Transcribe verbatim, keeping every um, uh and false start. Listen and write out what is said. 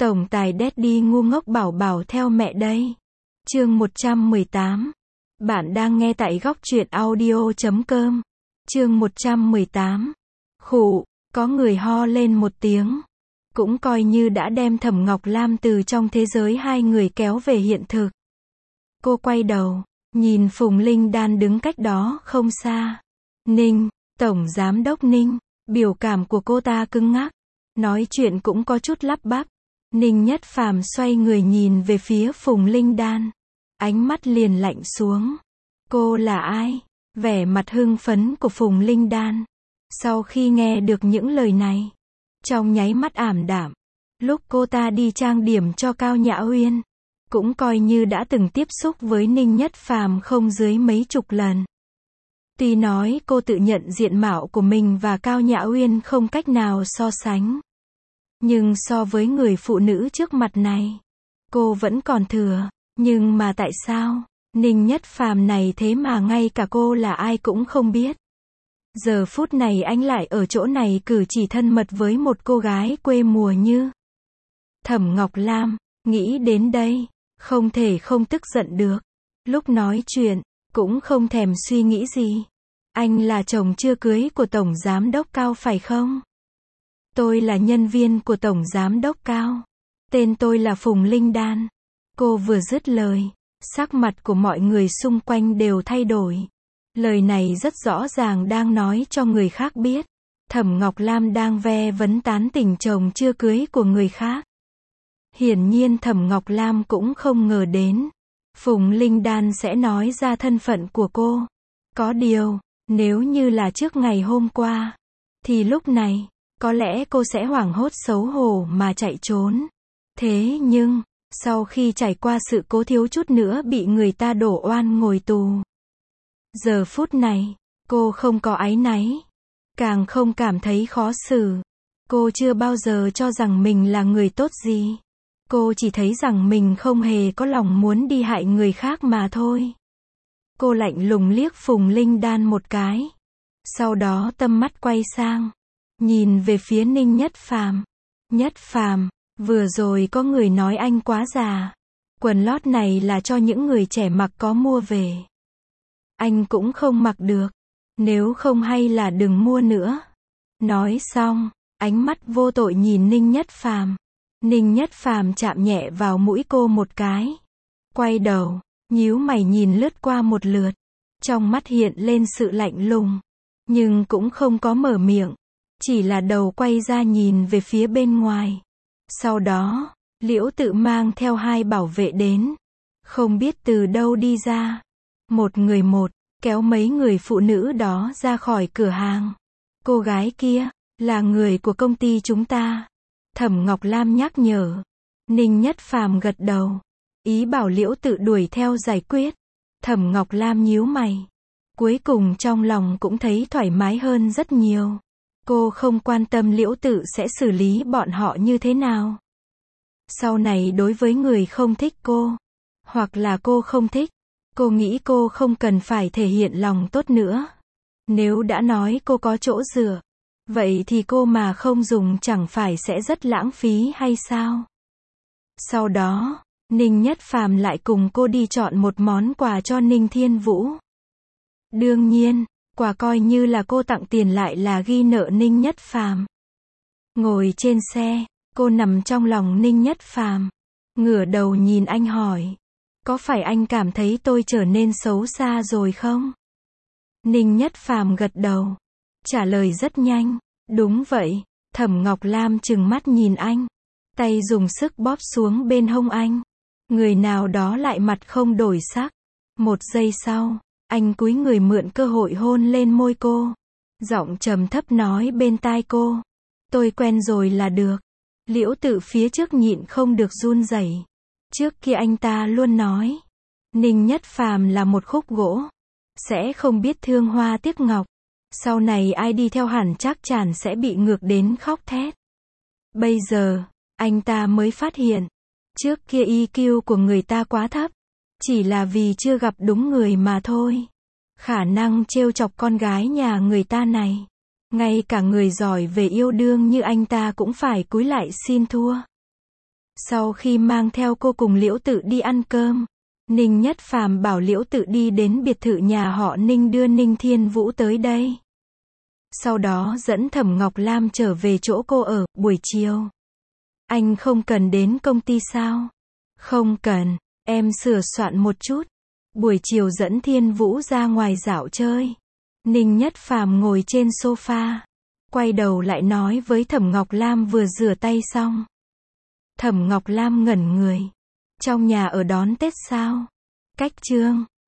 Tổng tài Daddy ngu ngốc bảo bảo theo mẹ đây. Chương một trăm mười tám. Bạn đang nghe tại góc truyện audio chấm com. Chương một trăm mười tám. Khụ, có người ho lên một tiếng. Cũng coi như đã đem Thẩm Ngọc Lam từ trong thế giới hai người kéo về hiện thực. Cô quay đầu, nhìn Phùng Linh Đan đứng cách đó không xa. Ninh, Tổng Giám đốc Ninh, biểu cảm của cô ta cứng ngắc. Nói chuyện cũng có chút lắp bắp. Ninh Nhất Phàm xoay người nhìn về phía Phùng Linh Đan. Ánh mắt liền lạnh xuống. Cô là ai? Vẻ mặt hưng phấn của Phùng Linh Đan. Sau khi nghe được những lời này, trong nháy mắt ảm đạm. Lúc cô ta đi trang điểm cho Cao Nhã Uyên, cũng coi như đã từng tiếp xúc với Ninh Nhất Phàm không dưới mấy chục lần. Tuy nói cô tự nhận diện mạo của mình và Cao Nhã Uyên không cách nào so sánh. Nhưng so với người phụ nữ trước mặt này, cô vẫn còn thừa. Nhưng mà tại sao, Ninh Nhất Phàm này thế mà ngay cả cô là ai cũng không biết. Giờ phút này anh lại ở chỗ này cử chỉ thân mật với một cô gái quê mùa như Thẩm Ngọc Lam. Nghĩ đến đây, không thể không tức giận được. Lúc nói chuyện, cũng không thèm suy nghĩ gì. Anh là chồng chưa cưới của Tổng Giám đốc Cao phải không? Tôi là nhân viên của Tổng Giám đốc Cao. Tên tôi là Phùng Linh Đan. Cô vừa dứt lời, sắc mặt của mọi người xung quanh đều thay đổi. Lời này rất rõ ràng đang nói cho người khác biết. Thẩm Ngọc Lam đang ve vấn tán tỉnh chồng chưa cưới của người khác. Hiển nhiên Thẩm Ngọc Lam cũng không ngờ đến Phùng Linh Đan sẽ nói ra thân phận của cô. Có điều, nếu như là trước ngày hôm qua, thì lúc này, có lẽ cô sẽ hoảng hốt xấu hổ mà chạy trốn. Thế nhưng, sau khi trải qua sự cố thiếu chút nữa bị người ta đổ oan ngồi tù, giờ phút này, cô không có áy náy, càng không cảm thấy khó xử. Cô chưa bao giờ cho rằng mình là người tốt gì. Cô chỉ thấy rằng mình không hề có lòng muốn đi hại người khác mà thôi. Cô lạnh lùng liếc Phùng Linh Đan một cái. Sau đó tâm mắt quay sang, nhìn về phía Ninh Nhất Phàm. Nhất Phàm, vừa rồi có người nói anh quá già. Quần lót này là cho những người trẻ mặc có mua về. Anh cũng không mặc được. Nếu không hay là đừng mua nữa. Nói xong, ánh mắt vô tội nhìn Ninh Nhất Phàm. Ninh Nhất Phàm chạm nhẹ vào mũi cô một cái. Quay đầu, nhíu mày nhìn lướt qua một lượt. Trong mắt hiện lên sự lạnh lùng. Nhưng cũng không có mở miệng. Chỉ là đầu quay ra nhìn về phía bên ngoài. Sau đó, Liễu Tự mang theo hai bảo vệ đến. Không biết từ đâu đi ra. Một người một, kéo mấy người phụ nữ đó ra khỏi cửa hàng. Cô gái kia, là người của công ty chúng ta. Thẩm Ngọc Lam nhắc nhở. Ninh Nhất Phàm gật đầu. Ý bảo Liễu Tự đuổi theo giải quyết. Thẩm Ngọc Lam nhíu mày. Cuối cùng trong lòng cũng thấy thoải mái hơn rất nhiều. Cô không quan tâm Liễu Tự sẽ xử lý bọn họ như thế nào. Sau này đối với người không thích cô, hoặc là cô không thích, cô nghĩ cô không cần phải thể hiện lòng tốt nữa. Nếu đã nói cô có chỗ dựa, vậy thì cô mà không dùng chẳng phải sẽ rất lãng phí hay sao? Sau đó, Ninh Nhất Phàm lại cùng cô đi chọn một món quà cho Ninh Thiên Vũ. Đương nhiên, quà coi như là cô tặng tiền lại là ghi nợ Ninh Nhất Phàm. Ngồi trên xe, cô nằm trong lòng Ninh Nhất Phàm, ngửa đầu nhìn anh hỏi. Có phải anh cảm thấy tôi trở nên xấu xa rồi không? Ninh Nhất Phàm gật đầu. Trả lời rất nhanh. Đúng vậy. Thẩm Ngọc Lam trừng mắt nhìn anh. Tay dùng sức bóp xuống bên hông anh. Người nào đó lại mặt không đổi sắc. Một giây sau, anh cúi người mượn cơ hội hôn lên môi cô. Giọng trầm thấp nói bên tai cô. Tôi quen rồi là được. Liễu Tự phía trước nhịn không được run rẩy. Trước kia anh ta luôn nói, Ninh Nhất Phàm là một khúc gỗ, sẽ không biết thương hoa tiếc ngọc. Sau này ai đi theo hẳn chắc chắn sẽ bị ngược đến khóc thét. Bây giờ, anh ta mới phát hiện, trước kia i kiu của người ta quá thấp, chỉ là vì chưa gặp đúng người mà thôi. Khả năng trêu chọc con gái nhà người ta này, ngay cả người giỏi về yêu đương như anh ta cũng phải cúi lại xin thua. Sau khi mang theo cô cùng Liễu Tự đi ăn cơm, Ninh Nhất Phàm bảo Liễu Tự đi đến biệt thự nhà họ Ninh đưa Ninh Thiên Vũ tới đây. Sau đó dẫn Thẩm Ngọc Lam trở về chỗ cô ở, buổi chiều. Anh không cần đến công ty sao? Không cần, em sửa soạn một chút. Buổi chiều dẫn Thiên Vũ ra ngoài dạo chơi. Ninh Nhất Phàm ngồi trên sofa, quay đầu lại nói với Thẩm Ngọc Lam vừa rửa tay xong. Thẩm Ngọc Lam ngẩn người. Trong nhà ở đón Tết sao? Cách Trương